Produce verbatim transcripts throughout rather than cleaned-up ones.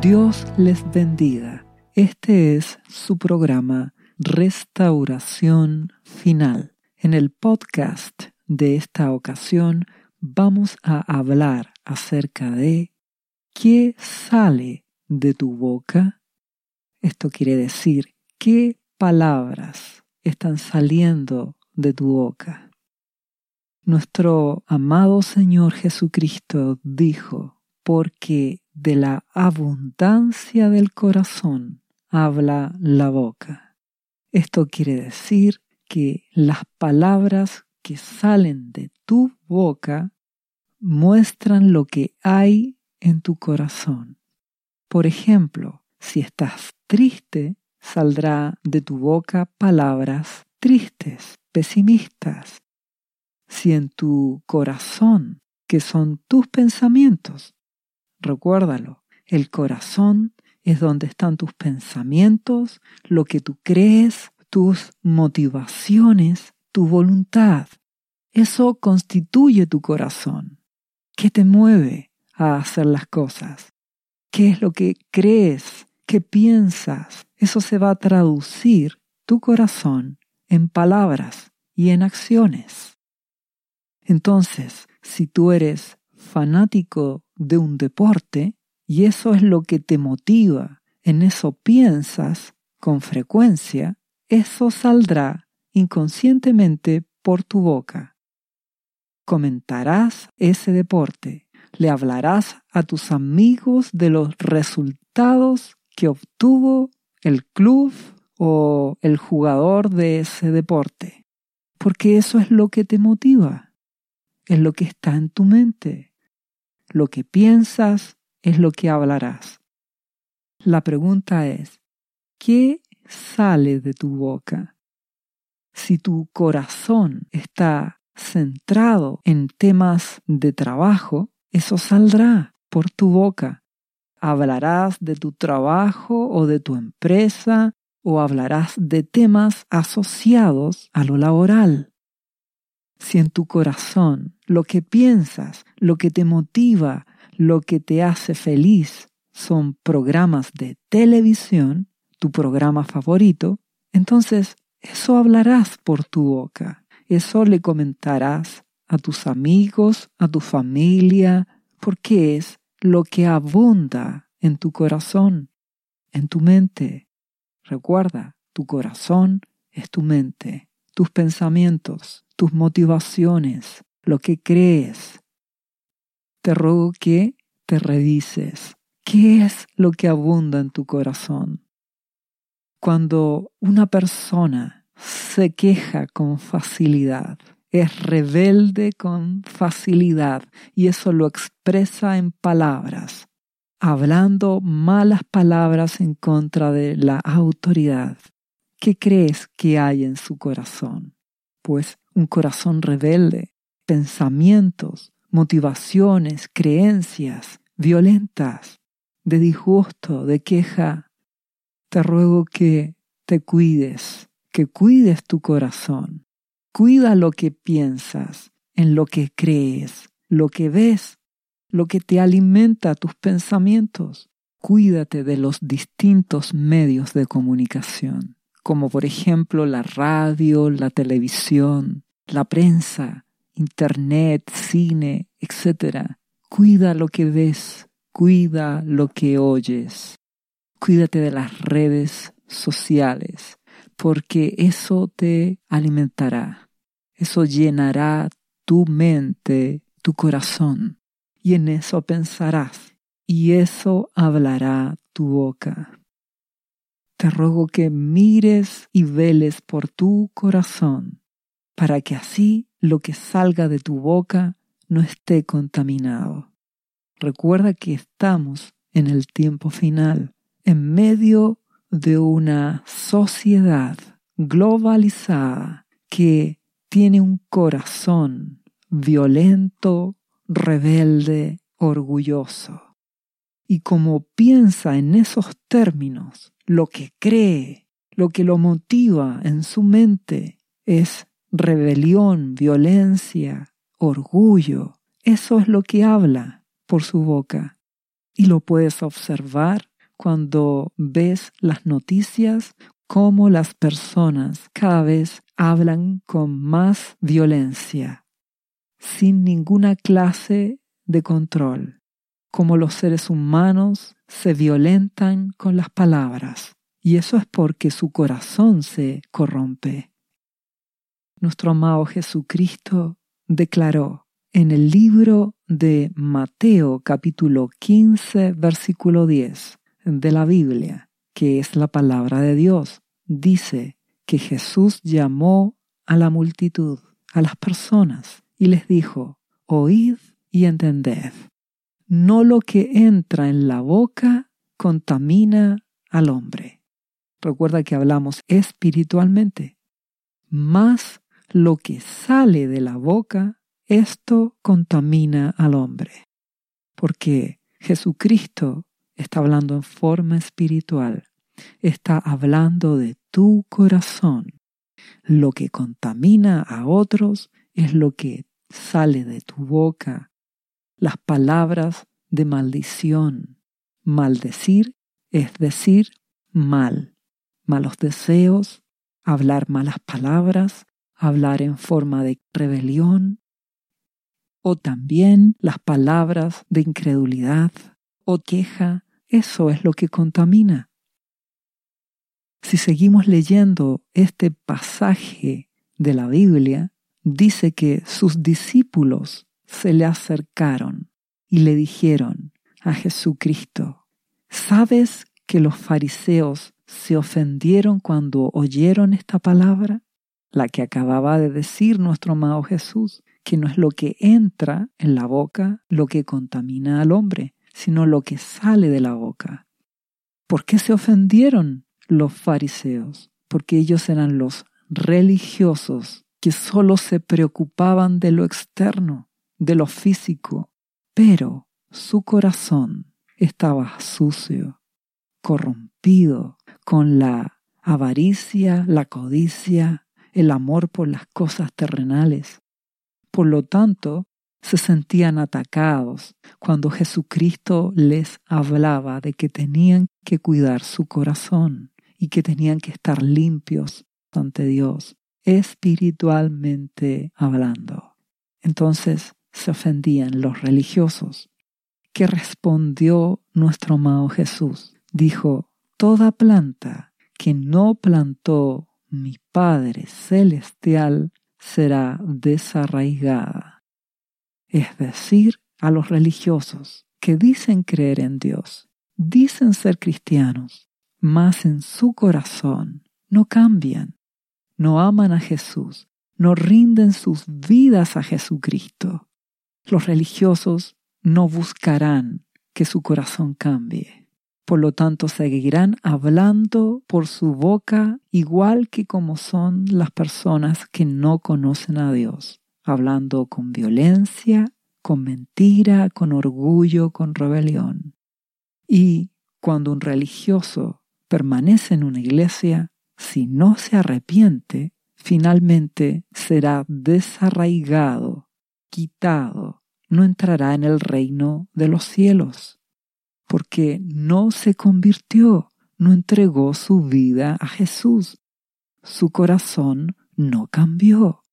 Dios les bendiga. Este es su programa Restauración Final. En el podcast de esta ocasión vamos a hablar acerca de ¿qué sale de tu boca? Esto quiere decir, ¿qué palabras están saliendo de tu boca? Nuestro amado Señor Jesucristo dijo, porque de la abundancia del corazón habla la boca. Esto quiere decir que las palabras que salen de tu boca muestran lo que hay en tu corazón. Por ejemplo, si estás triste, saldrá de tu boca palabras tristes, pesimistas. Si en tu corazón, que son tus pensamientos, recuérdalo, el corazón es donde están tus pensamientos, lo que tú crees, tus motivaciones, tu voluntad. Eso constituye tu corazón. ¿Qué te mueve a hacer las cosas? ¿Qué es lo que crees? ¿Qué piensas? Eso se va a traducir tu corazón en palabras y en acciones. Entonces, si tú eres fanático de un deporte y eso es lo que te motiva, en eso piensas con frecuencia, eso saldrá inconscientemente por tu boca. Comentarás ese deporte, le hablarás a tus amigos de los resultados que obtuvo el club o el jugador de ese deporte, porque eso es lo que te motiva, es lo que está en tu mente. Lo que piensas es lo que hablarás. La pregunta es, ¿qué sale de tu boca? Si tu corazón está centrado en temas de trabajo, eso saldrá por tu boca. Hablarás de tu trabajo o de tu empresa o hablarás de temas asociados a lo laboral. Si en tu corazón lo que piensas, lo que te motiva, lo que te hace feliz son programas de televisión, tu programa favorito, entonces eso hablarás por tu boca. Eso le comentarás a tus amigos, a tu familia, porque es lo que abunda en tu corazón, en tu mente. Recuerda, tu corazón es tu mente, tus pensamientos, tus motivaciones, lo que crees. Te ruego que te revises. ¿Qué es lo que abunda en tu corazón? Cuando una persona se queja con facilidad, es rebelde con facilidad y eso lo expresa en palabras, hablando malas palabras en contra de la autoridad. ¿Qué crees que hay en su corazón? Pues un corazón rebelde, pensamientos, motivaciones, creencias violentas, de disgusto, de queja. Te ruego que te cuides, que cuides tu corazón. Cuida lo que piensas, en lo que crees, lo que ves, lo que te alimenta tus pensamientos. Cuídate de los distintos medios de comunicación, como por ejemplo la radio, la televisión, la prensa, internet, cine, etcétera. Cuida lo que ves, cuida lo que oyes. Cuídate de las redes sociales, porque eso te alimentará. Eso llenará tu mente, tu corazón, y en eso pensarás, y eso hablará tu boca. Te ruego que mires y veles por tu corazón, para que así lo que salga de tu boca no esté contaminado. Recuerda que estamos en el tiempo final, en medio de una sociedad globalizada que tiene un corazón violento, rebelde, orgulloso. Y como piensa en esos términos, lo que cree, lo que lo motiva en su mente es rebelión, violencia, orgullo. Eso es lo que habla por su boca. Y lo puedes observar cuando ves las noticias, cómo las personas cada vez hablan con más violencia, sin ninguna clase de control, cómo los seres humanos se violentan con las palabras, y eso es porque su corazón se corrompe. Nuestro amado Jesucristo declaró en el libro de Mateo capítulo quince versículo diez de la Biblia, que es la palabra de Dios, dice que Jesús llamó a la multitud, a las personas, y les dijo: oíd y entended. No lo que entra en la boca contamina al hombre. Recuerda que hablamos espiritualmente. Más lo que sale de la boca, esto contamina al hombre. Porque Jesucristo está hablando en forma espiritual. Está hablando de tu corazón. Lo que contamina a otros es lo que sale de tu boca. Las palabras de maldición. Maldecir es decir mal. Malos deseos, hablar malas palabras, hablar en forma de rebelión, o también las palabras de incredulidad o queja, eso es lo que contamina. Si seguimos leyendo este pasaje de la Biblia, dice que sus discípulos se le acercaron y le dijeron a Jesucristo: ¿sabes que los fariseos se ofendieron cuando oyeron esta palabra? La que acababa de decir nuestro amado Jesús, que no es lo que entra en la boca lo que contamina al hombre, sino lo que sale de la boca. ¿Por qué se ofendieron los fariseos? Porque ellos eran los religiosos que solo se preocupaban de lo externo, de lo físico, pero su corazón estaba sucio, corrompido, con la avaricia, la codicia, el amor por las cosas terrenales. Por lo tanto, se sentían atacados cuando Jesucristo les hablaba de que tenían que cuidar su corazón y que tenían que estar limpios ante Dios, espiritualmente hablando. Entonces se ofendían los religiosos. ¿Qué respondió nuestro amado Jesús? Dijo: toda planta que no plantó mi Padre Celestial será desarraigada. Es decir, a los religiosos que dicen creer en Dios, dicen ser cristianos, mas en su corazón no cambian, no aman a Jesús, no rinden sus vidas a Jesucristo. Los religiosos no buscarán que su corazón cambie. Por lo tanto, seguirán hablando por su boca igual que como son las personas que no conocen a Dios, hablando con violencia, con mentira, con orgullo, con rebelión. Y cuando un religioso permanece en una iglesia, si no se arrepiente, finalmente será desarraigado, quitado, no entrará en el reino de los cielos. Porque no se convirtió, no entregó su vida a Jesús. Su corazón no cambió.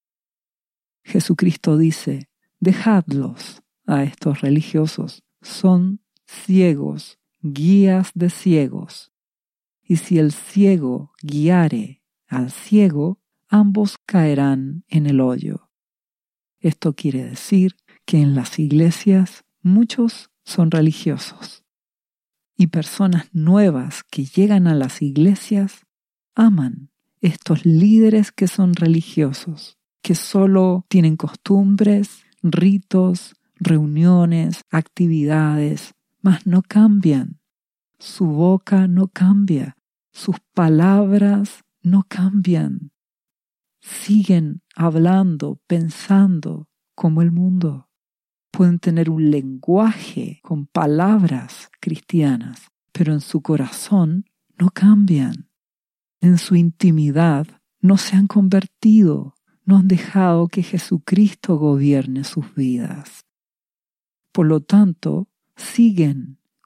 Jesucristo dice: dejadlos a estos religiosos, son ciegos, guías de ciegos. Y si el ciego guiare al ciego, ambos caerán en el hoyo. Esto quiere decir que en las iglesias muchos son religiosos y personas nuevas que llegan a las iglesias aman estos líderes que son religiosos, que solo tienen costumbres, ritos, reuniones, actividades, mas no cambian. Su boca no cambia, sus palabras no cambian. Siguen hablando, pensando como el mundo. Pueden tener un lenguaje con palabras cristianas, pero en su corazón no cambian. En su intimidad no se han convertido, no han dejado que Jesucristo gobierne sus vidas. Por lo tanto, siguen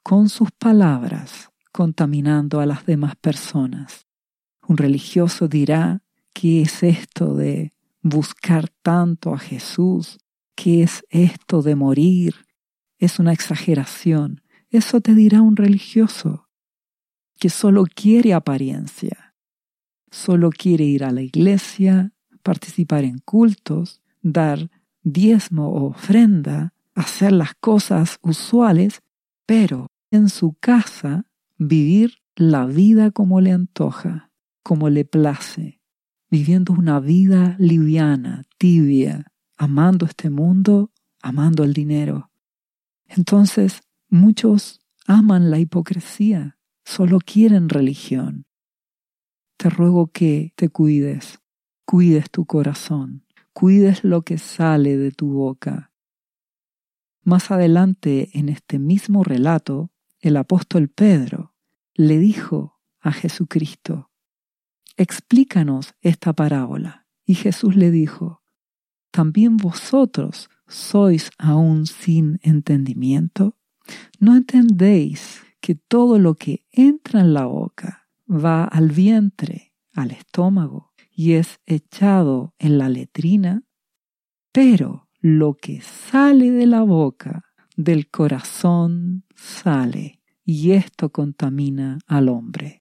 con sus palabras, contaminando a las demás personas. Un religioso dirá, ¿qué es esto de buscar tanto a Jesús? ¿Qué es esto de morir? Es una exageración. Eso te dirá un religioso que solo quiere apariencia, solo quiere ir a la iglesia, participar en cultos, dar diezmo o ofrenda, hacer las cosas usuales, pero en su casa vivir la vida como le antoja, como le place, viviendo una vida liviana, tibia, amando este mundo, amando el dinero. Entonces, muchos aman la hipocresía, solo quieren religión. Te ruego que te cuides, cuides tu corazón, cuides lo que sale de tu boca. Más adelante en este mismo relato, el apóstol Pedro le dijo a Jesucristo, explícanos esta parábola. Y Jesús le dijo, ¿también vosotros sois aún sin entendimiento? ¿No entendéis que todo lo que entra en la boca va al vientre, al estómago, y es echado en la letrina? Pero lo que sale de la boca, del corazón sale, y esto contamina al hombre.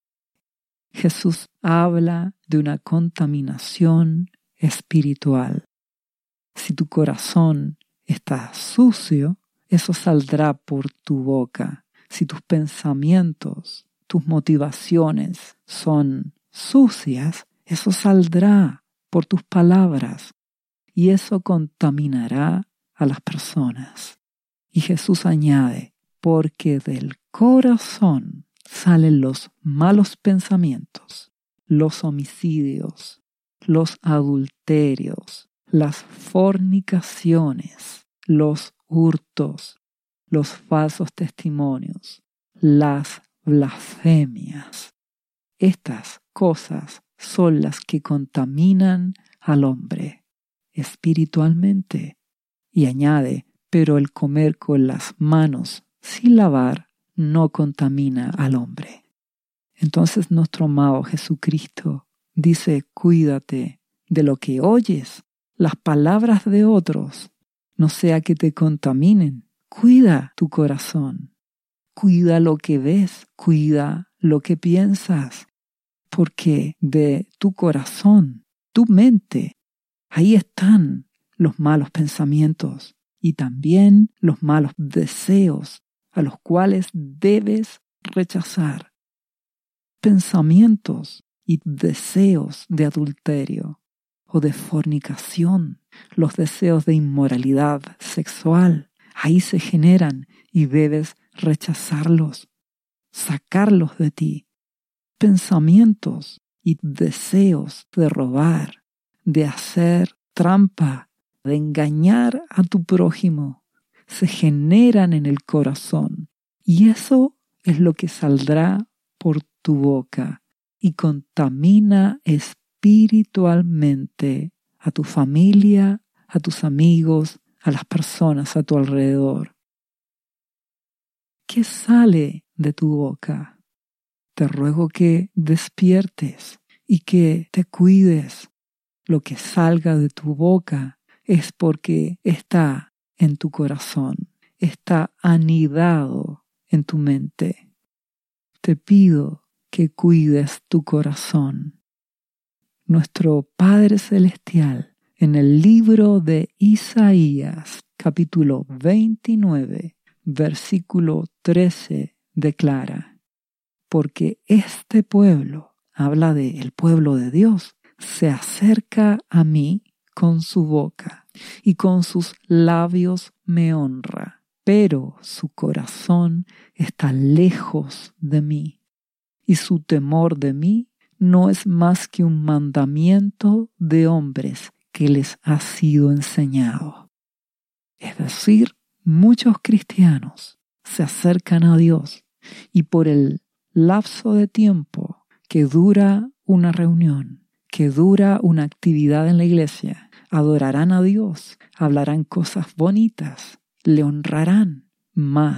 Jesús habla de una contaminación espiritual. Si tu corazón está sucio, eso saldrá por tu boca. Si tus pensamientos, tus motivaciones son sucias, eso saldrá por tus palabras y eso contaminará a las personas. Y Jesús añade, porque del corazón salen los malos pensamientos, los homicidios, los adulterios, las fornicaciones, los hurtos, los falsos testimonios, las blasfemias. Estas cosas son las que contaminan al hombre espiritualmente. Y añade, pero el comer con las manos sin lavar no contamina al hombre. Entonces nuestro amado Jesucristo dice, cuídate de lo que oyes, las palabras de otros, no sea que te contaminen. Cuida tu corazón, cuida lo que ves, cuida lo que piensas, porque de tu corazón, tu mente, ahí están los malos pensamientos y también los malos deseos a los cuales debes rechazar. Pensamientos y deseos de adulterio o de fornicación, los deseos de inmoralidad sexual, ahí se generan y debes rechazarlos, sacarlos de ti. Pensamientos y deseos de robar, de hacer trampa, de engañar a tu prójimo, se generan en el corazón y eso es lo que saldrá por tu boca y contamina espiritualmente a tu familia, a tus amigos, a las personas a tu alrededor. ¿Qué sale de tu boca? Te ruego que despiertes y que te cuides. Lo que salga de tu boca es porque está en tu corazón, está anidado en tu mente. Te pido que cuides tu corazón. Nuestro Padre Celestial, en el libro de Isaías, capítulo veintinueve, versículo trece, declara, porque este pueblo, habla de el pueblo de Dios, se acerca a mí con su boca y con sus labios me honra, pero su corazón está lejos de mí y su temor de mí no es más que un mandamiento de hombres que les ha sido enseñado. Es decir, muchos cristianos se acercan a Dios y por el lapso de tiempo que dura una reunión, que dura una actividad en la iglesia, adorarán a Dios, hablarán cosas bonitas, le honrarán, mas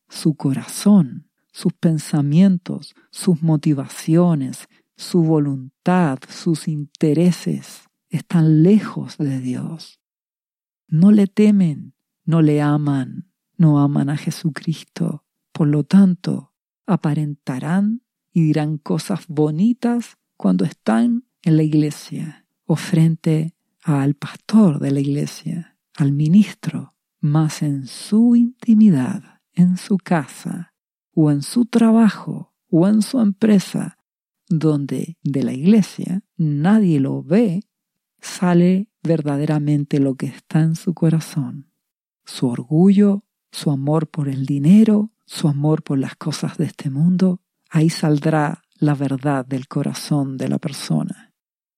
su corazón, sus pensamientos, sus motivaciones, su voluntad, sus intereses están lejos de Dios. No le temen, no le aman, no aman a Jesucristo. Por lo tanto, aparentarán y dirán cosas bonitas cuando están en la iglesia o frente al pastor de la iglesia, al ministro, mas en su intimidad, en su casa o en su trabajo o en su empresa, donde de la iglesia nadie lo ve, sale verdaderamente lo que está en su corazón. Su orgullo, su amor por el dinero, su amor por las cosas de este mundo. Ahí saldrá la verdad del corazón de la persona.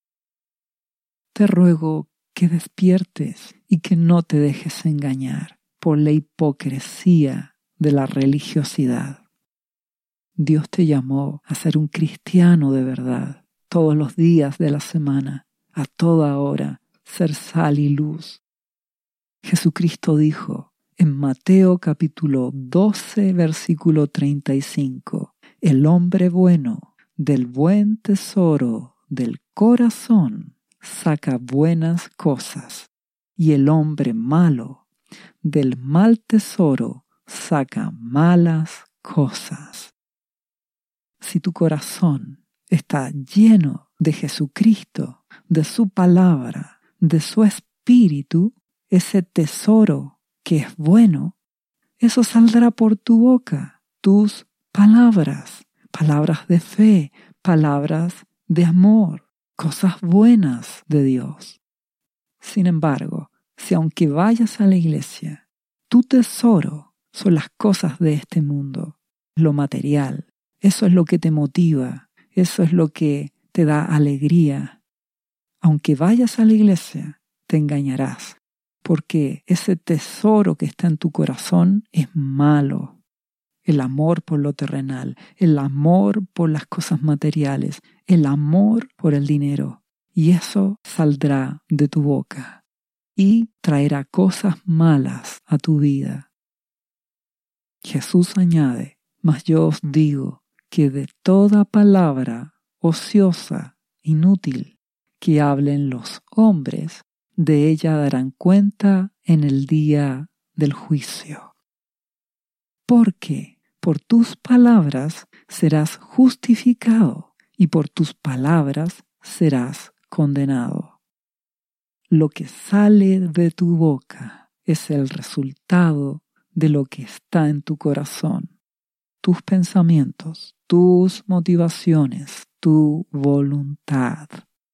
Te ruego que despiertes y que no te dejes engañar por la hipocresía de la religiosidad. Dios te llamó a ser un cristiano de verdad, todos los días de la semana, a toda hora, ser sal y luz. Jesucristo dijo en Mateo capítulo doce, versículo treinta y cinco, el hombre bueno del buen tesoro del corazón saca buenas cosas, y el hombre malo del mal tesoro saca malas cosas. Si tu corazón está lleno de Jesucristo, de su palabra, de su espíritu, ese tesoro que es bueno, eso saldrá por tu boca, tus palabras, palabras de fe, palabras de amor, cosas buenas de Dios. Sin embargo, si aunque vayas a la iglesia, tu tesoro son las cosas de este mundo, lo material, eso es lo que te motiva, eso es lo que te da alegría. Aunque vayas a la iglesia, te engañarás, porque ese tesoro que está en tu corazón es malo. El amor por lo terrenal, el amor por las cosas materiales, el amor por el dinero. Y eso saldrá de tu boca y traerá cosas malas a tu vida. Jesús añade, mas yo os digo que de toda palabra ociosa, inútil, que hablen los hombres, de ella darán cuenta en el día del juicio. Porque por tus palabras serás justificado y por tus palabras serás condenado. Lo que sale de tu boca es el resultado de lo que está en tu corazón, tus pensamientos, tus motivaciones, tu voluntad.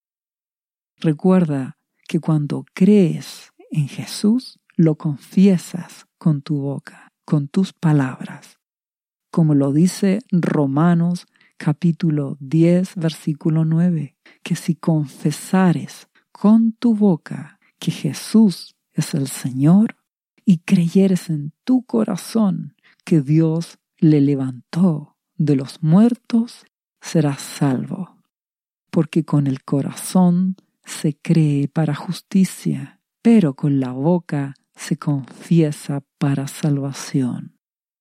Recuerda que cuando crees en Jesús, lo confiesas con tu boca, con tus palabras. Como lo dice Romanos capítulo diez, versículo nueve, que si confesares con tu boca que Jesús es el Señor y creyeres en tu corazón que Dios le levantó de los muertos, serás salvo. Porque con el corazón se cree para justicia, pero con la boca se confiesa para salvación.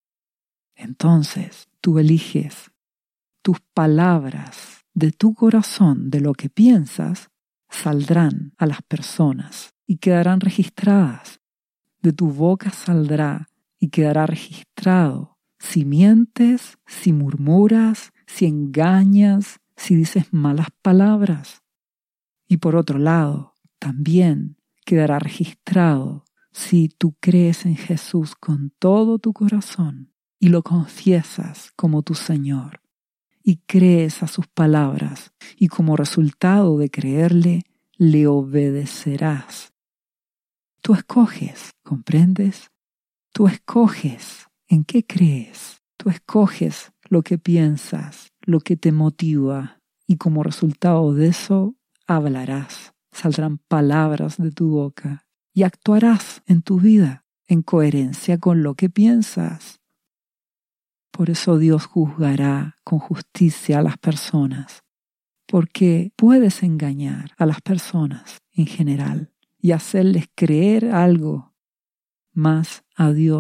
Entonces tú eliges tus palabras de tu corazón, de lo que piensas, saldrán a las personas y quedarán registradas. De tu boca saldrá y quedará registrado si mientes, si murmuras, si engañas, si dices malas palabras. Y por otro lado, también quedará registrado si tú crees en Jesús con todo tu corazón y lo confiesas como tu Señor y crees a sus palabras y como resultado de creerle, le obedecerás. Tú escoges, ¿comprendes? Tú escoges en qué crees. Tú escoges lo que piensas, lo que te motiva y como resultado de eso hablarás. Saldrán palabras de tu boca y actuarás en tu vida en coherencia con lo que piensas. Por eso Dios juzgará con justicia a las personas, porque puedes engañar a las personas en general y hacerles creer algo, mas a Dios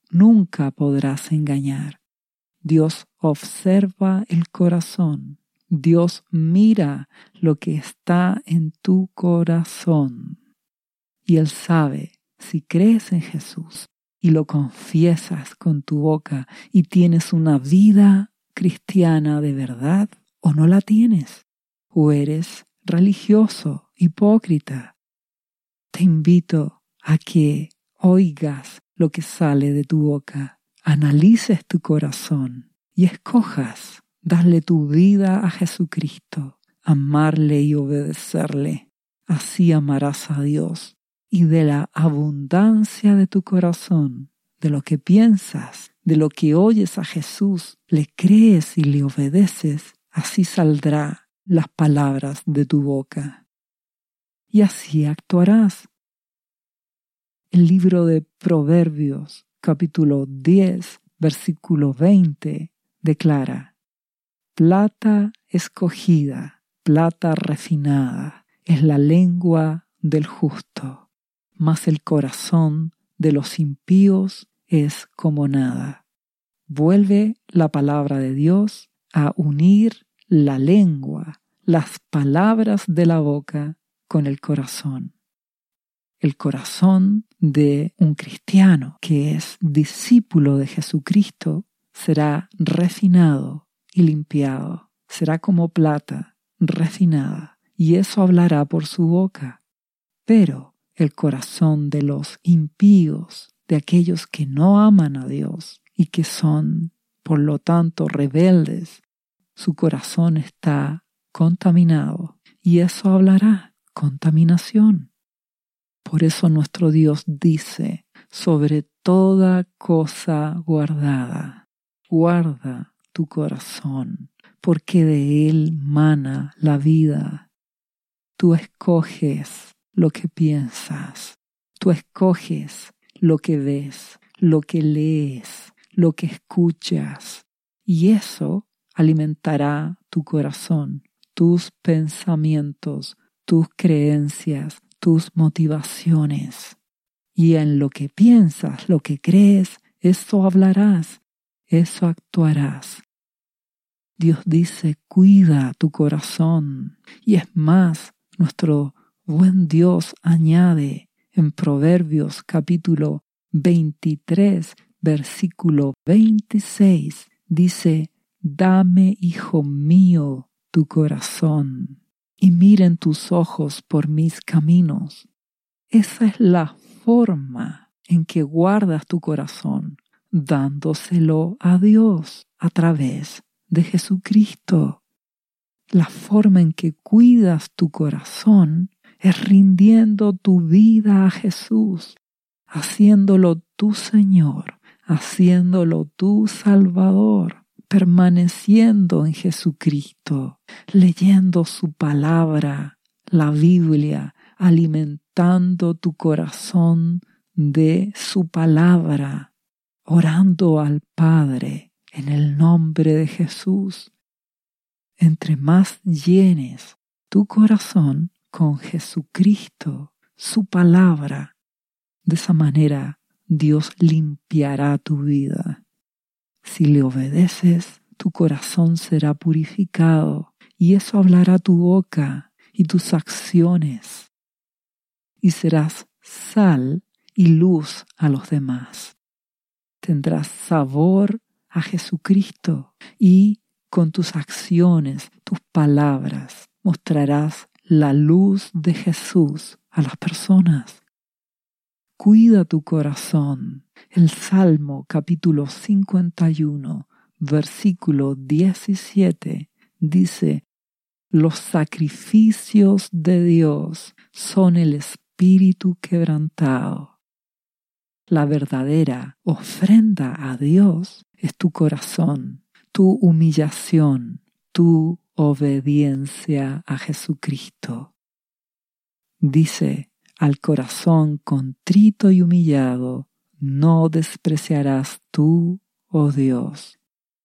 nunca podrás engañar. Dios observa el corazón. Dios mira lo que está en tu corazón. Y Él sabe si crees en Jesús y lo confiesas con tu boca y tienes una vida cristiana de verdad o no la tienes, o eres religioso, hipócrita. Te invito a que oigas lo que sale de tu boca, analices tu corazón y escojas darle tu vida a Jesucristo, amarle y obedecerle. Así amarás a Dios, y de la abundancia de tu corazón, de lo que piensas, de lo que oyes a Jesús, le crees y le obedeces, así saldrán las palabras de tu boca. Y así actuarás. El libro de Proverbios, capítulo diez, versículo veinte, declara: plata escogida, plata refinada, es la lengua del justo, mas el corazón de los impíos es como nada. Vuelve la palabra de Dios a unir la lengua, las palabras de la boca con el corazón. El corazón de un cristiano que es discípulo de Jesucristo será refinado y limpiado, será como plata refinada, y eso hablará por su boca. Pero el corazón de los impíos, de aquellos que no aman a Dios y que son, por lo tanto, rebeldes, su corazón está contaminado, y eso hablará contaminación. Por eso nuestro Dios dice: sobre toda cosa guardada, guarda tu corazón, porque de él mana la vida. Tú escoges lo que piensas, tú escoges lo que ves, lo que lees, lo que escuchas, y eso alimentará tu corazón, tus pensamientos, tus creencias, tus motivaciones. Y en lo que piensas, lo que crees, eso hablarás, eso actuarás. Dios dice: cuida tu corazón. Y es más, nuestro buen Dios añade en Proverbios capítulo veintitrés, versículo veintiséis, dice: dame, hijo mío, tu corazón, y miren tus ojos por mis caminos. Esa es la forma en que guardas tu corazón, dándoselo a Dios a través de Jesucristo. La forma en que cuidas tu corazón es rindiendo tu vida a Jesús, haciéndolo tu Señor, haciéndolo tu Salvador, permaneciendo en Jesucristo, leyendo su palabra, la Biblia, alimentando tu corazón de su palabra, orando al Padre en el nombre de Jesús. Entre más llenes tu corazón con Jesucristo, su palabra, de esa manera Dios limpiará tu vida. Si le obedeces, tu corazón será purificado, y eso hablará tu boca y tus acciones, y serás sal y luz a los demás. Tendrás sabor a Jesucristo, y con tus acciones, tus palabras, mostrarás la luz de Jesús a las personas. Cuida tu corazón. El Salmo capítulo cincuenta y uno, versículo diecisiete, dice: los sacrificios de Dios son el espíritu quebrantado. La verdadera ofrenda a Dios es tu corazón, tu humillación, tu obediencia a Jesucristo. Dice: al corazón contrito y humillado no despreciarás tú, oh Dios.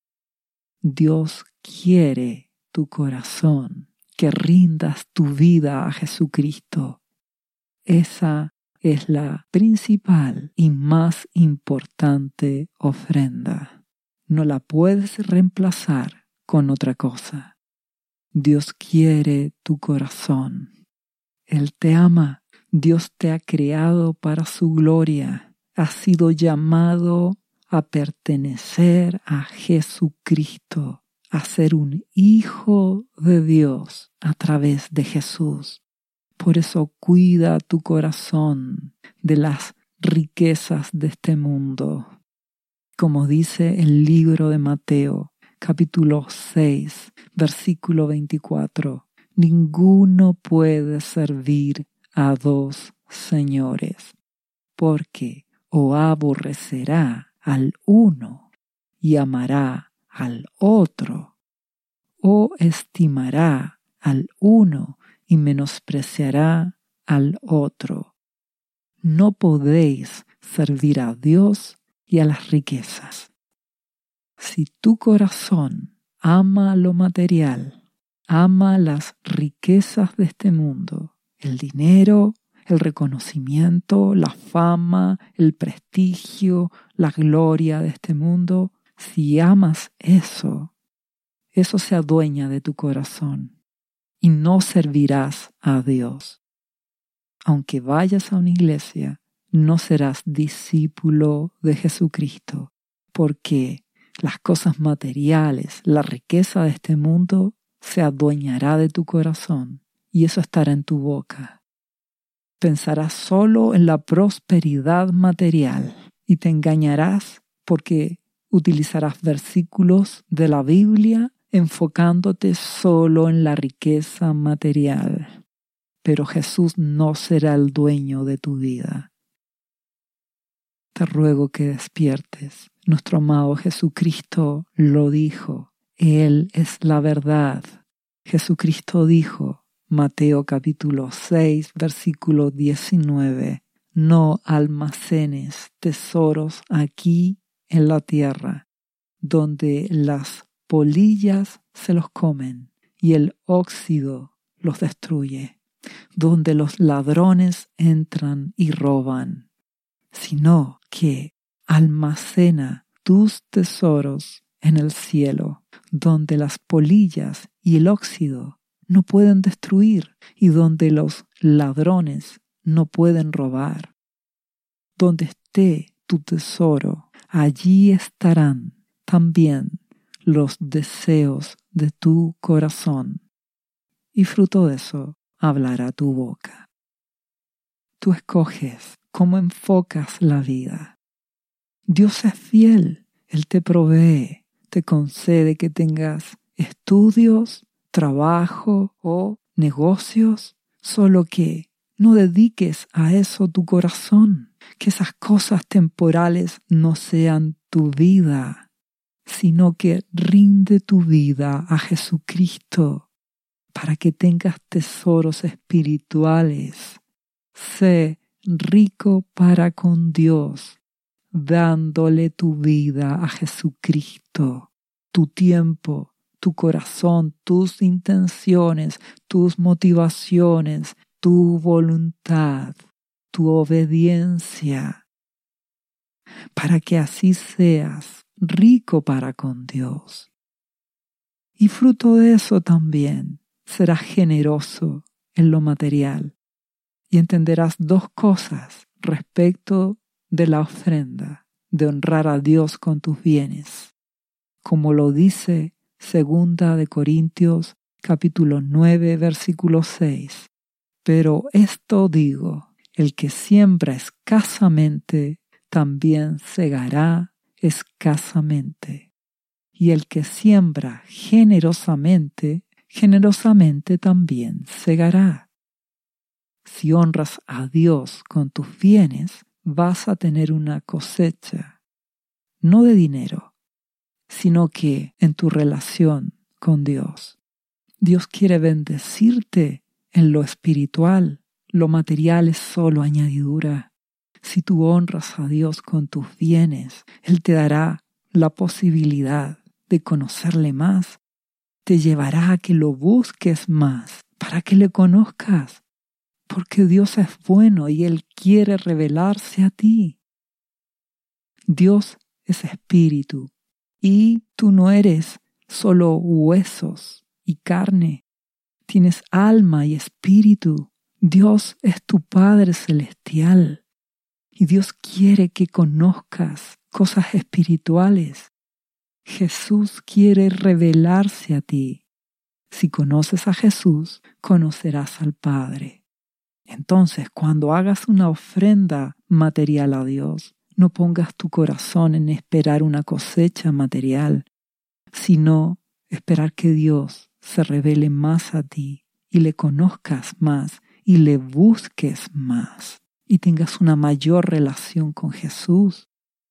Dios quiere tu corazón, que rindas tu vida a Jesucristo. Esa es la principal y más importante ofrenda. No la puedes reemplazar con otra cosa. Dios quiere tu corazón. Él te ama. Dios te ha creado para su gloria. Has sido llamado a pertenecer a Jesucristo, a ser un hijo de Dios a través de Jesús. Por eso cuida tu corazón de las riquezas de este mundo. Como dice el libro de Mateo, capítulo seis, versículo veinticuatro, ninguno puede servir a dos señores, porque o aborrecerá al uno y amará al otro, o estimará al uno y menospreciará al otro. No podéis servir a Dios y a las riquezas. Si tu corazón ama lo material, ama las riquezas de este mundo, el dinero, el reconocimiento, la fama, el prestigio, la gloria de este mundo, si amas eso, eso se adueña de tu corazón y no servirás a Dios. Aunque vayas a una iglesia, no serás discípulo de Jesucristo, porque las cosas materiales, la riqueza de este mundo, se adueñará de tu corazón y eso estará en tu boca. Pensarás solo en la prosperidad material y te engañarás porque utilizarás versículos de la Biblia enfocándote solo en la riqueza material. Pero Jesús no será el dueño de tu vida. Te ruego que despiertes. Nuestro amado Jesucristo lo dijo. Él es la verdad. Jesucristo dijo, Mateo capítulo seis, versículo diecinueve, no almacenes tesoros aquí en la tierra, donde las polillas se los comen y el óxido los destruye, donde los ladrones entran y roban, sino que almacena tus tesoros en el cielo, donde las polillas y el óxido no pueden destruir y donde los ladrones no pueden robar. Donde esté tu tesoro, allí estarán también los deseos de tu corazón, y fruto de eso hablará tu boca. Tú escoges cómo enfocas la vida. Dios es fiel, Él te provee, te concede que tengas estudios, trabajo o negocios, solo que no dediques a eso tu corazón, que esas cosas temporales no sean tu vida, sino que rinde tu vida a Jesucristo para que tengas tesoros espirituales. Sé rico para con Dios, dándole tu vida a Jesucristo, tu tiempo, tu corazón, tus intenciones, tus motivaciones, tu voluntad, tu obediencia, para que así seas rico para con Dios. Y fruto de eso también serás generoso en lo material y entenderás dos cosas respecto de la ofrenda, de honrar a Dios con tus bienes, como lo dice Segunda de Corintios capítulo nueve versículo seis. Pero esto digo, el que siembra escasamente también segará escasamente, y el que siembra generosamente, generosamente también segará. Si honras a Dios con tus bienes, vas a tener una cosecha, no de dinero, sino que en tu relación con Dios. Dios quiere bendecirte en lo espiritual, lo material es solo añadidura. Si tú honras a Dios con tus bienes, Él te dará la posibilidad de conocerle más, te llevará a que lo busques más, para que le conozcas. porque Dios es bueno y Él quiere revelarse a ti. Dios es espíritu y tú no eres solo huesos y carne. Tienes alma y espíritu. Dios es tu Padre celestial y Dios quiere que conozcas cosas espirituales. Jesús quiere revelarse a ti. Si conoces a Jesús, conocerás al Padre. Entonces, cuando hagas una ofrenda material a Dios, no pongas tu corazón en esperar una cosecha material, sino esperar que Dios se revele más a ti y le conozcas más y le busques más y tengas una mayor relación con Jesús.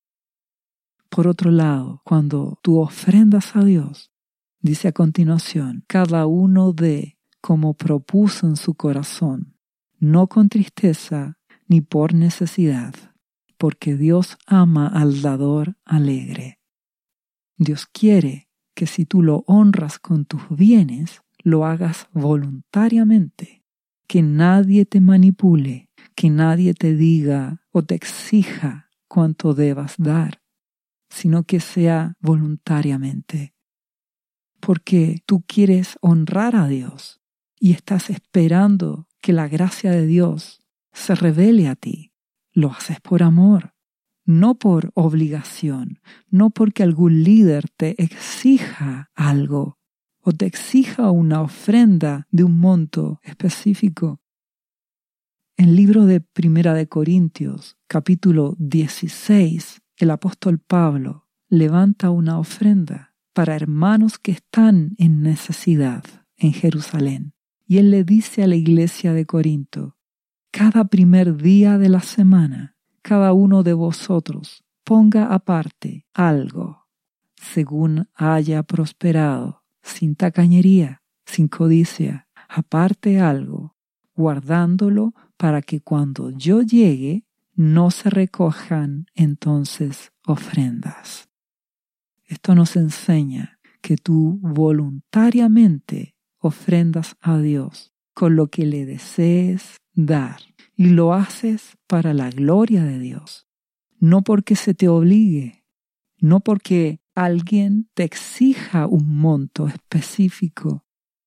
Por otro lado, cuando tú ofrendas a Dios, dice a continuación, cada uno dé como propuso en su corazón, no con tristeza ni por necesidad, porque Dios ama al dador alegre. Dios quiere que si tú lo honras con tus bienes, lo hagas voluntariamente, que nadie te manipule, que nadie te diga o te exija cuánto debas dar, sino que sea voluntariamente. Porque tú quieres honrar a Dios y estás esperando que la gracia de Dios se revele a ti. Lo haces por amor, no por obligación, no porque algún líder te exija algo o te exija una ofrenda de un monto específico. En el libro de Primera de Corintios, capítulo dieciséis, el apóstol Pablo levanta una ofrenda para hermanos que están en necesidad en Jerusalén. Y él le dice a la iglesia de Corinto, cada primer día de la semana, cada uno de vosotros ponga aparte algo, según haya prosperado, sin tacañería, sin codicia, aparte algo, guardándolo para que cuando yo llegue no se recojan entonces ofrendas. Esto nos enseña que tú voluntariamente ofrendas a Dios con lo que le desees dar y lo haces para la gloria de Dios, no porque se te obligue, no porque alguien te exija un monto específico.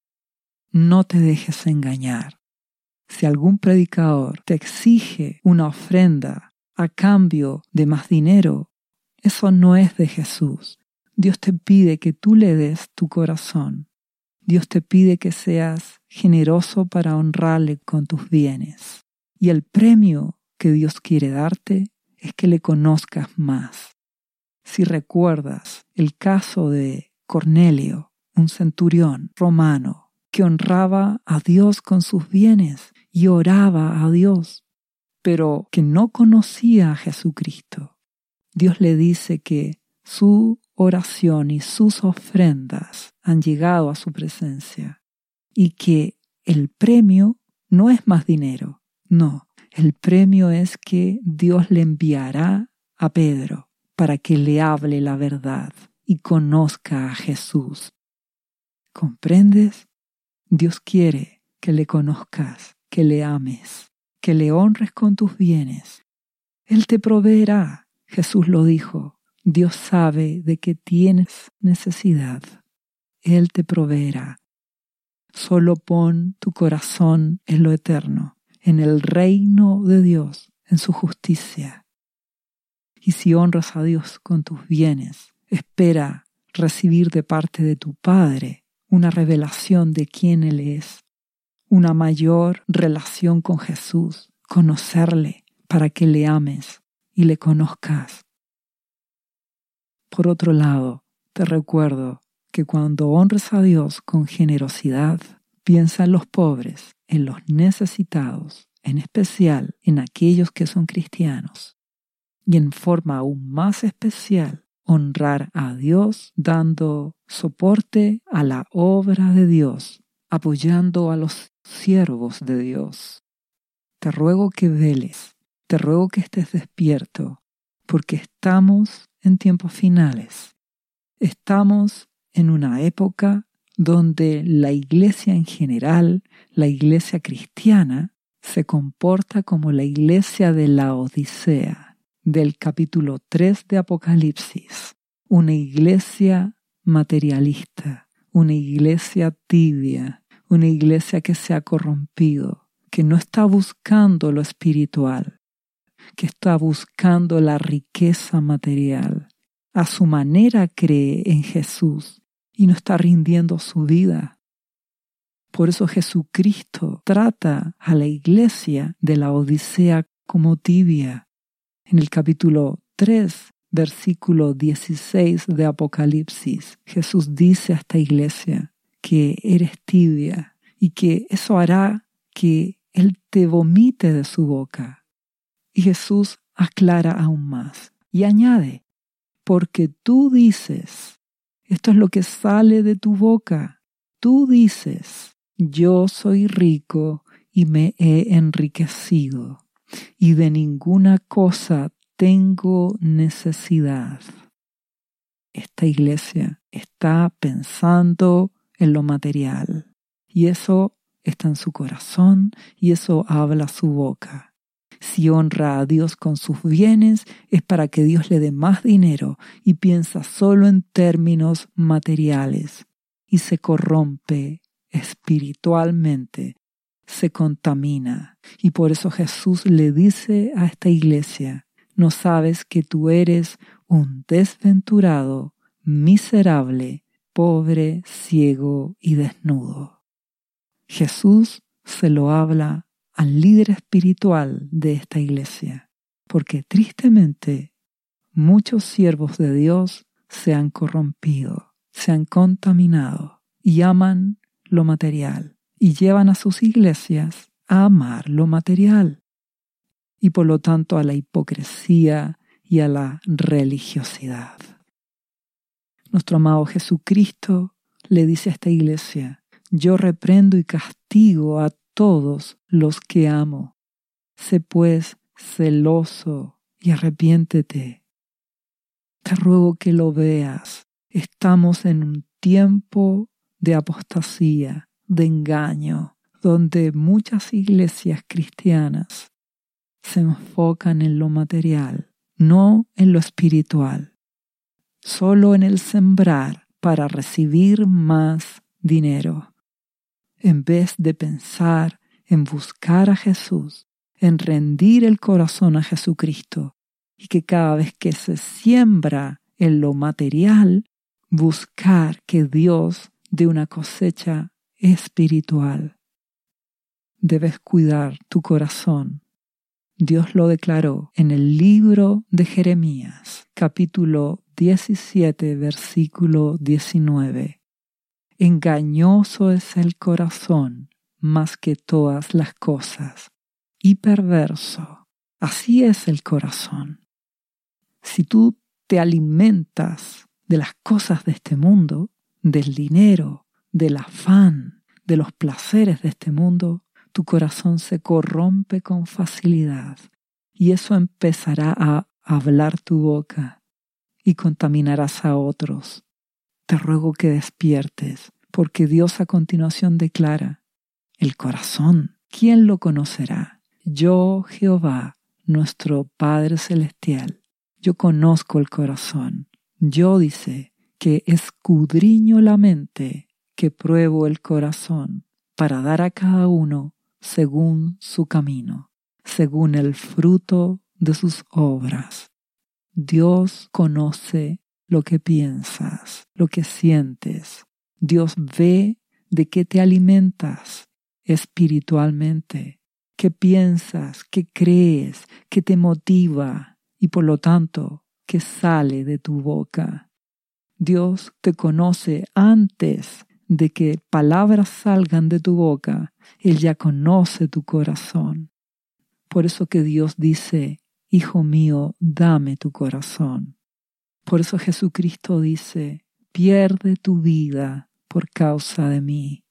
No te dejes engañar. Si algún predicador te exige una ofrenda a cambio de más dinero, eso no es de Jesús. Dios te pide que tú le des tu corazón. Dios te pide que seas generoso para honrarle con tus bienes. Y el premio que Dios quiere darte es que le conozcas más. Si recuerdas el caso de Cornelio, un centurión romano que honraba a Dios con sus bienes y oraba a Dios, pero que no conocía a Jesucristo, Dios le dice que su oración y sus ofrendas han llegado a su presencia y que el premio no es más dinero, no, el premio es que Dios le enviará a Pedro para que le hable la verdad y conozca a Jesús. ¿Comprendes? Dios quiere que le conozcas, que le ames, que le honres con tus bienes. Él te proveerá. Jesús lo dijo. Dios sabe de qué tienes necesidad. Él te proveerá. Solo pon tu corazón en lo eterno, en el reino de Dios, en su justicia. Y si honras a Dios con tus bienes, espera recibir de parte de tu Padre una revelación de quién Él es, una mayor relación con Jesús, conocerle para que le ames y le conozcas. Por otro lado, te recuerdo que cuando honres a Dios con generosidad, piensa en los pobres, en los necesitados, en especial en aquellos que son cristianos, y en forma aún más especial, honrar a Dios dando soporte a la obra de Dios, apoyando a los siervos de Dios. Te ruego que veles, te ruego que estés despierto, porque estamos en tiempos finales. Estamos en una época donde la iglesia en general, la iglesia cristiana, se comporta como la iglesia de Laodicea, del capítulo tres de Apocalipsis, una iglesia materialista, una iglesia tibia, una iglesia que se ha corrompido, que no está buscando lo espiritual, que está buscando la riqueza material. A su manera cree en Jesús y no está rindiendo su vida. Por eso Jesucristo trata a la iglesia de la Odisea como tibia. En el capítulo tres, versículo dieciséis de Apocalipsis, Jesús dice a esta iglesia que eres tibia y que eso hará que Él te vomite de su boca. Y Jesús aclara aún más y añade, porque tú dices, esto es lo que sale de tu boca, tú dices, yo soy rico y me he enriquecido, y de ninguna cosa tengo necesidad. Esta iglesia está pensando en lo material, y eso está en su corazón, y eso habla su boca. Si honra a Dios con sus bienes, es para que Dios le dé más dinero y piensa solo en términos materiales y se corrompe espiritualmente, se contamina. Y por eso Jesús le dice a esta iglesia, ¿no sabes que tú eres un desventurado, miserable, pobre, ciego y desnudo? Jesús se lo habla al líder espiritual de esta iglesia, porque tristemente muchos siervos de Dios se han corrompido, se han contaminado y aman lo material y llevan a sus iglesias a amar lo material y por lo tanto a la hipocresía y a la religiosidad. Nuestro amado Jesucristo le dice a esta iglesia, yo reprendo y castigo a todos los que amo. Sé pues celoso y arrepiéntete. Te ruego que lo veas. Estamos en un tiempo de apostasía, de engaño, donde muchas iglesias cristianas se enfocan en lo material, no en lo espiritual, solo en el sembrar para recibir más dinero. En vez de pensar en buscar a Jesús, en rendir el corazón a Jesucristo, y que cada vez que se siembra en lo material, buscar que Dios dé una cosecha espiritual. Debes cuidar tu corazón. Dios lo declaró en el libro de Jeremías, capítulo diecisiete, versículo diecinueve. Engañoso es el corazón más que todas las cosas, y perverso. Así es el corazón. Si tú te alimentas de las cosas de este mundo, del dinero, del afán, de los placeres de este mundo, tu corazón se corrompe con facilidad y eso empezará a hablar tu boca y contaminarás a otros. Te ruego que despiertes, porque Dios a continuación declara, el corazón, ¿quién lo conocerá? Yo, Jehová, nuestro Padre Celestial, yo conozco el corazón. Yo, dice, que escudriño la mente, que pruebo el corazón, para dar a cada uno según su camino, según el fruto de sus obras. Dios conoce lo que piensas, lo que sientes. Dios ve de qué te alimentas espiritualmente, qué piensas, qué crees, qué te motiva y por lo tanto qué sale de tu boca. Dios te conoce antes de que palabras salgan de tu boca. Él ya conoce tu corazón. Por eso que Dios dice, Hijo mío, dame tu corazón. Por eso Jesucristo dice, pierde tu vida por causa de mí.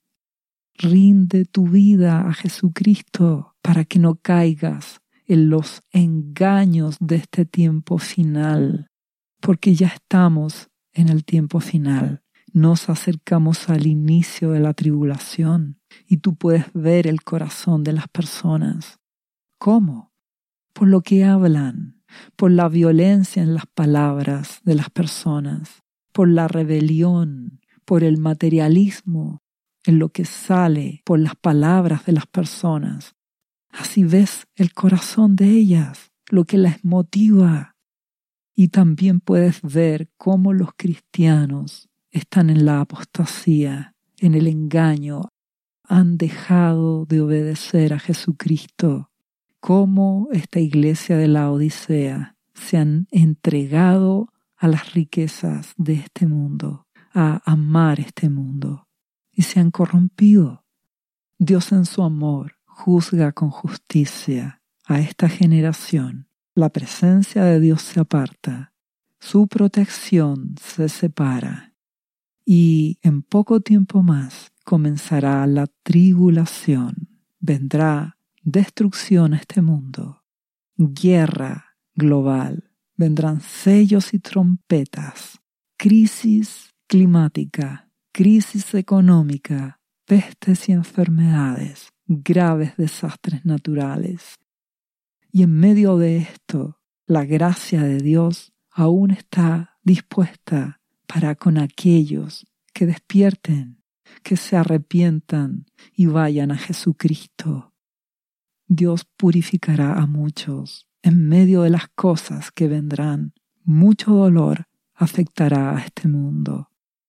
Rinde tu vida a Jesucristo para que no caigas en los engaños de este tiempo final, porque ya estamos en el tiempo final. Nos acercamos al inicio de la tribulación y tú puedes ver el corazón de las personas. ¿Cómo? Por lo que hablan, por la violencia en las palabras de las personas, por la rebelión, por el materialismo en lo que sale por las palabras de las personas. Así ves el corazón de ellas, lo que las motiva. Y también puedes ver cómo los cristianos están en la apostasía, en el engaño, han dejado de obedecer a Jesucristo, cómo esta iglesia de la Odisea se han entregado a las riquezas de este mundo, a amar este mundo, y se han corrompido. Dios en su amor juzga con justicia a esta generación. La presencia de Dios se aparta, su protección se separa, y en poco tiempo más comenzará la tribulación. Vendrá destrucción a este mundo, guerra global, vendrán sellos y trompetas, crisis climática, crisis económica, pestes y enfermedades, graves desastres naturales. Y en medio de esto, la gracia de Dios aún está dispuesta para con aquellos que despierten, que se arrepientan y vayan a Jesucristo. Dios purificará a muchos en medio de las cosas que vendrán. Mucho dolor afectará a este mundo.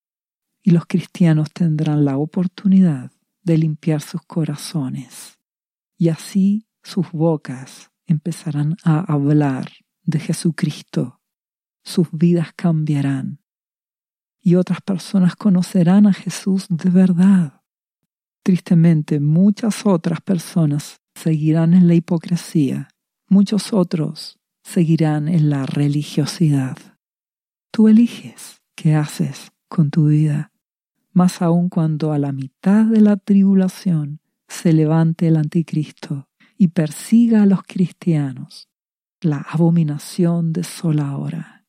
Y los cristianos tendrán la oportunidad de limpiar sus corazones. Y así sus bocas empezarán a hablar de Jesucristo. Sus vidas cambiarán. Y otras personas conocerán a Jesús de verdad. Tristemente, muchas otras personas seguirán en la hipocresía. Muchos otros seguirán en la religiosidad. Tú eliges qué haces con tu vida. Más aún cuando a la mitad de la tribulación se levante el anticristo y persiga a los cristianos, la abominación desoladora.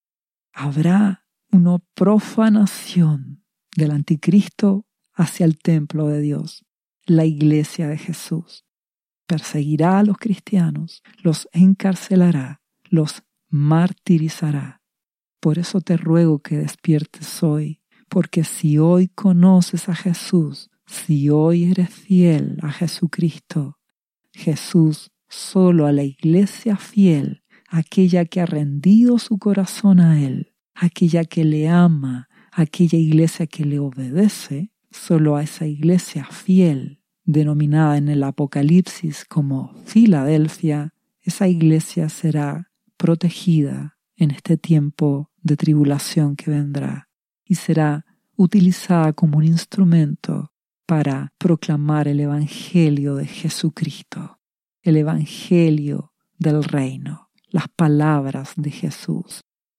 Habrá una profanación del anticristo hacia el templo de Dios, la iglesia de Jesús. Perseguirá a los cristianos, los encarcelará, los martirizará. Por eso te ruego que despiertes hoy, porque si hoy conoces a Jesús, si hoy eres fiel a Jesucristo, Jesús solo a la iglesia fiel, aquella que ha rendido su corazón a Él, aquella que le ama, aquella iglesia que le obedece, solo a esa iglesia fiel, denominada en el Apocalipsis como Filadelfia, esa iglesia será protegida en este tiempo de tribulación que vendrá y será utilizada como un instrumento para proclamar el Evangelio de Jesucristo, el Evangelio del reino, las palabras de Jesús.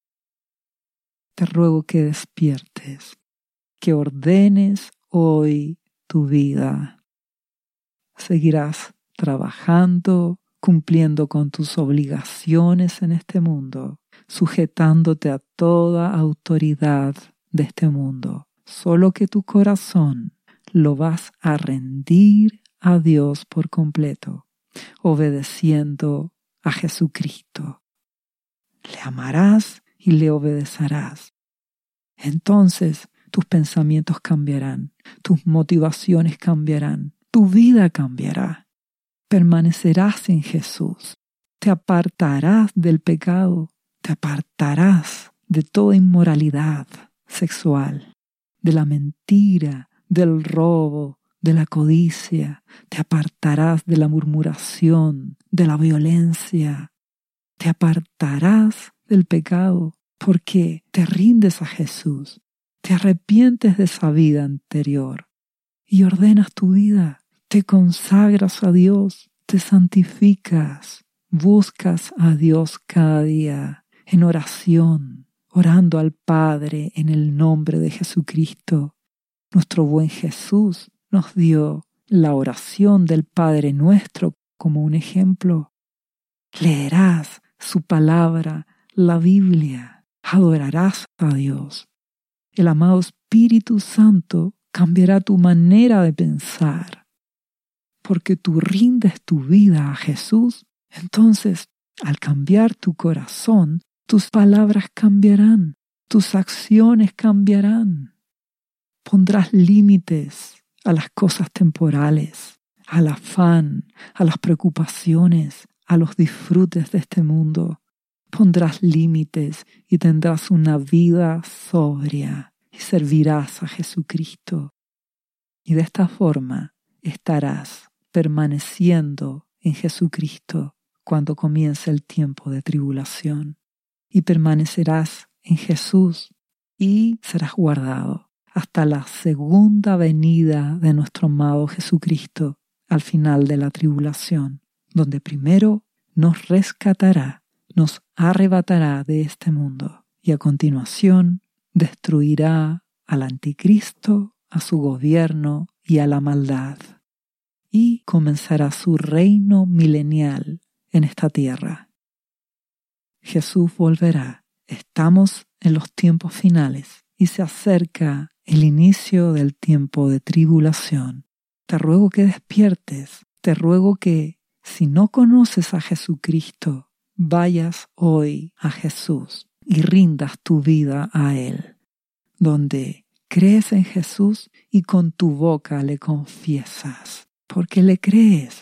Te ruego que despiertes, que ordenes hoy tu vida. Seguirás trabajando, cumpliendo con tus obligaciones en este mundo, sujetándote a toda autoridad de este mundo. Solo que tu corazón lo vas a rendir a Dios por completo, obedeciendo a Jesucristo. Le amarás y le obedecerás. Entonces tus pensamientos cambiarán, tus motivaciones cambiarán, tu vida cambiará. Permanecerás en Jesús, te apartarás del pecado, te apartarás de toda inmoralidad sexual, de la mentira, del robo, de la codicia, te apartarás de la murmuración, de la violencia, te apartarás del pecado porque te rindes a Jesús, te arrepientes de esa vida anterior y ordenas tu vida, te consagras a Dios, te santificas, buscas a Dios cada día en oración, orando al Padre en el nombre de Jesucristo. Nuestro buen Jesús nos dio la oración del Padre Nuestro como un ejemplo. Leerás su palabra, la Biblia, adorarás a Dios. El amado Espíritu Santo cambiará tu manera de pensar. Porque tú rindes tu vida a Jesús, entonces, al cambiar tu corazón, tus palabras cambiarán, tus acciones cambiarán. Pondrás límites a las cosas temporales, al afán, a las preocupaciones, a los disfrutes de este mundo. Pondrás límites y tendrás una vida sobria y servirás a Jesucristo. Y de esta forma estarás permaneciendo en Jesucristo cuando comience el tiempo de tribulación. Y permanecerás en Jesús y serás guardado hasta la segunda venida de nuestro amado Jesucristo al final de la tribulación, donde primero nos rescatará, nos arrebatará de este mundo y a continuación destruirá al anticristo, a su gobierno y a la maldad, y comenzará su reino milenial en esta tierra. Jesús volverá. Estamos en los tiempos finales y se acerca el inicio del tiempo de tribulación. Te ruego que despiertes, te ruego que, si no conoces a Jesucristo, vayas hoy a Jesús y rindas tu vida a Él, donde crees en Jesús y con tu boca le confiesas, porque le crees.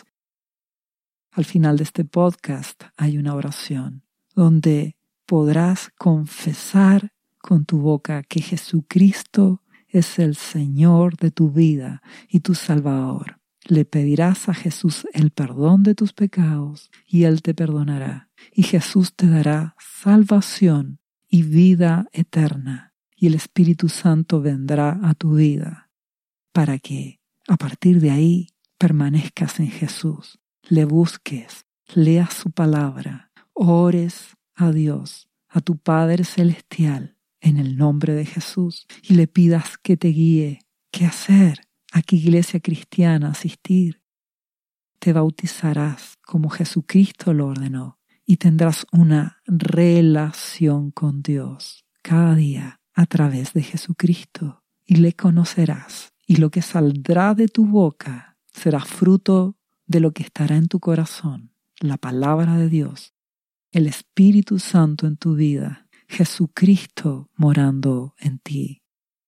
Al final de este podcast hay una oración donde podrás confesar con tu boca que Jesucristo es el Señor de tu vida y tu Salvador. Le pedirás a Jesús el perdón de tus pecados y Él te perdonará. Y Jesús te dará salvación y vida eterna. Y el Espíritu Santo vendrá a tu vida para que a partir de ahí permanezcas en Jesús, le busques, leas su palabra, ores a Dios, a tu Padre Celestial, en el nombre de Jesús, y le pidas que te guíe, qué hacer, a qué iglesia cristiana asistir. Te bautizarás como Jesucristo lo ordenó y tendrás una relación con Dios cada día a través de Jesucristo y le conocerás, y lo que saldrá de tu boca será fruto de lo que estará en tu corazón, la palabra de Dios, el Espíritu Santo en tu vida, Jesucristo morando en ti.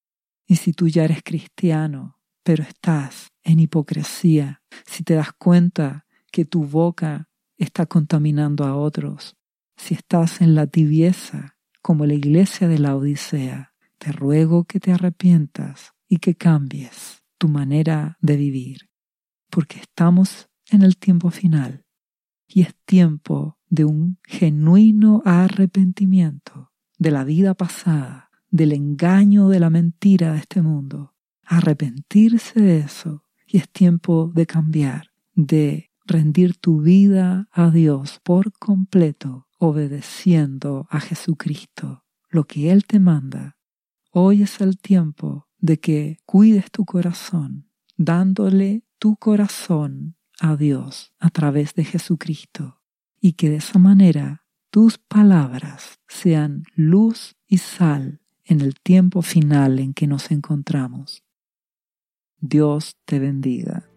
Y si tú ya eres cristiano, pero estás en hipocresía, si te das cuenta que tu boca está contaminando a otros, si estás en la tibieza como la iglesia de la Odisea, te ruego que te arrepientas y que cambies tu manera de vivir, porque estamos en el tiempo final y es tiempo de un genuino arrepentimiento de la vida pasada, del engaño, de la mentira de este mundo. Arrepentirse de eso y es tiempo de cambiar, de rendir tu vida a Dios por completo, obedeciendo a Jesucristo, lo que Él te manda. Hoy es el tiempo de que cuides tu corazón, dándole tu corazón a Dios a través de Jesucristo, y que de esa manera tus palabras sean luz y sal en el tiempo final en que nos encontramos. Dios te bendiga.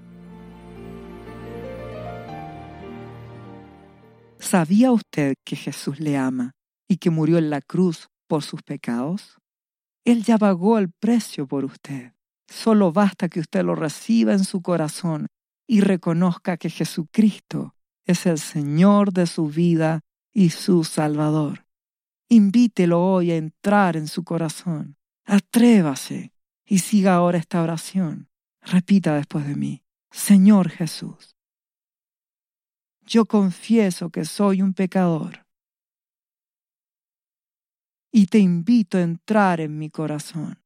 ¿Sabía usted que Jesús le ama y que murió en la cruz por sus pecados? Él ya pagó el precio por usted. Solo basta que usted lo reciba en su corazón y reconozca que Jesucristo es el Señor de su vida y su Salvador. Invítelo hoy a entrar en su corazón. Atrévase y siga ahora esta oración. Repita después de mí: Señor Jesús, yo confieso que soy un pecador y te invito a entrar en mi corazón.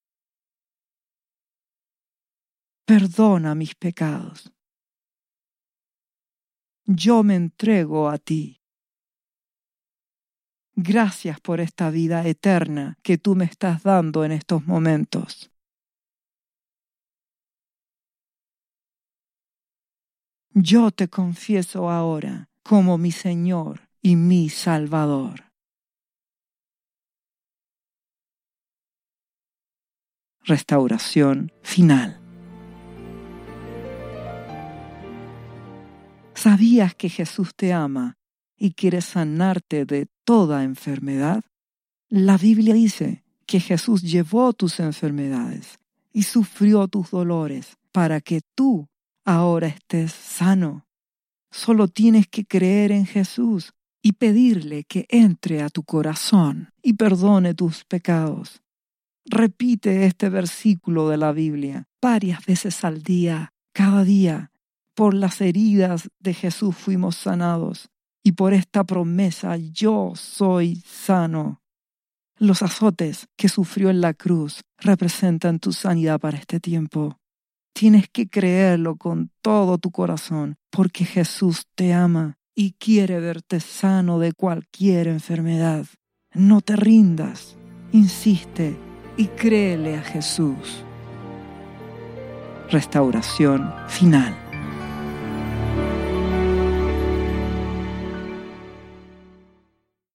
Perdona mis pecados. Yo me entrego a ti. Gracias por esta vida eterna que tú me estás dando en estos momentos. Yo te confieso ahora como mi Señor y mi Salvador. restauración final. ¿Sabías que Jesús te ama y quiere sanarte de toda enfermedad? La Biblia dice que Jesús llevó tus enfermedades y sufrió tus dolores para que tú ahora estés sano. Solo tienes que creer en Jesús y pedirle que entre a tu corazón y perdone tus pecados. Repite este versículo de la Biblia varias veces al día, cada día. Por las heridas de Jesús fuimos sanados y por esta promesa yo soy sano. Los azotes que sufrió en la cruz representan tu sanidad para este tiempo. Tienes que creerlo con todo tu corazón porque Jesús te ama y quiere verte sano de cualquier enfermedad. No te rindas, insiste y créele a Jesús. Restauración final.